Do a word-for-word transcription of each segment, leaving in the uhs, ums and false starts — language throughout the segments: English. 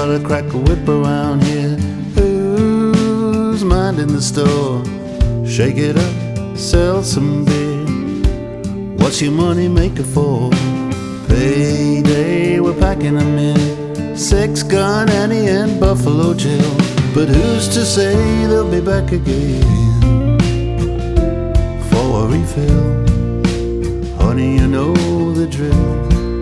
got a crack a whip around here? Who's minding the store? Shake it up, sell some beer. What's your money maker for? Payday, we're packing them in. Six Gun Annie and Buffalo Jill. But who's to say they'll be back again for a refill? Honey, you know the drill.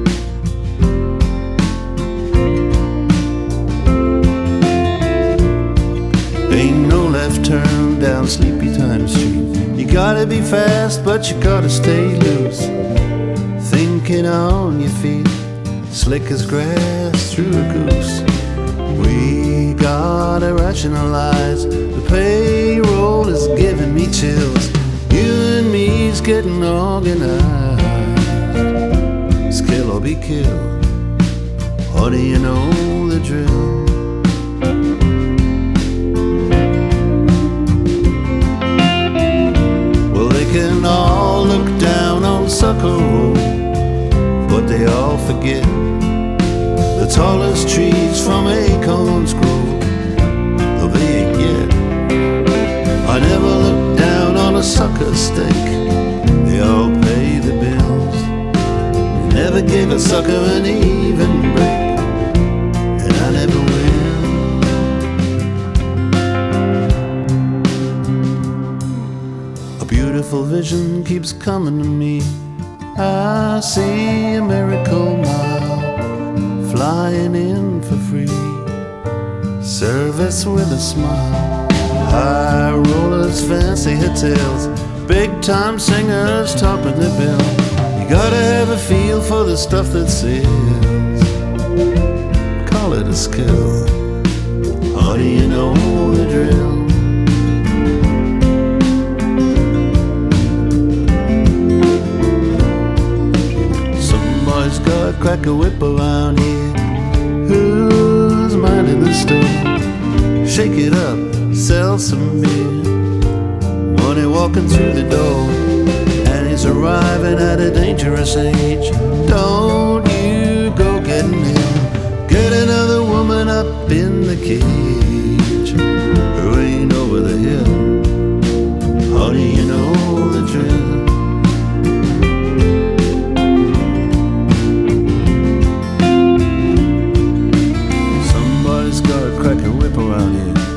Ain't no left turn down Sleepy Time Street. You gotta be fast, but you gotta stay loose. Thinking on your feet, slick as grass through a goose. We gotta rationalize. The payroll is giving me chills. You and me's getting organized. Skill or be killed. Honey, you know the drill. Can all look down on Sucker Road, but they all forget the tallest trees from Acorns grow. Though they ain't yet. I never looked down on a sucker steak. They all pay the bills. Never gave a sucker an even break, and I never will. Beautiful vision keeps coming to me. I see a miracle mile flying in for free. Service with a smile. High rollers, fancy hotels, big time singers topping the bill. You gotta have a feel for the stuff that sells. Call it a skill. Honey, you know the drill. Got a crack a whip around here. Who's minding the store? Shake it up, sell some beer. Money walking through the door, and he's arriving at a dangerous age. Don't you go getting him. Get another woman up in the cage who ain't over the hill. Honey, you know the drill. Crack a whip around here.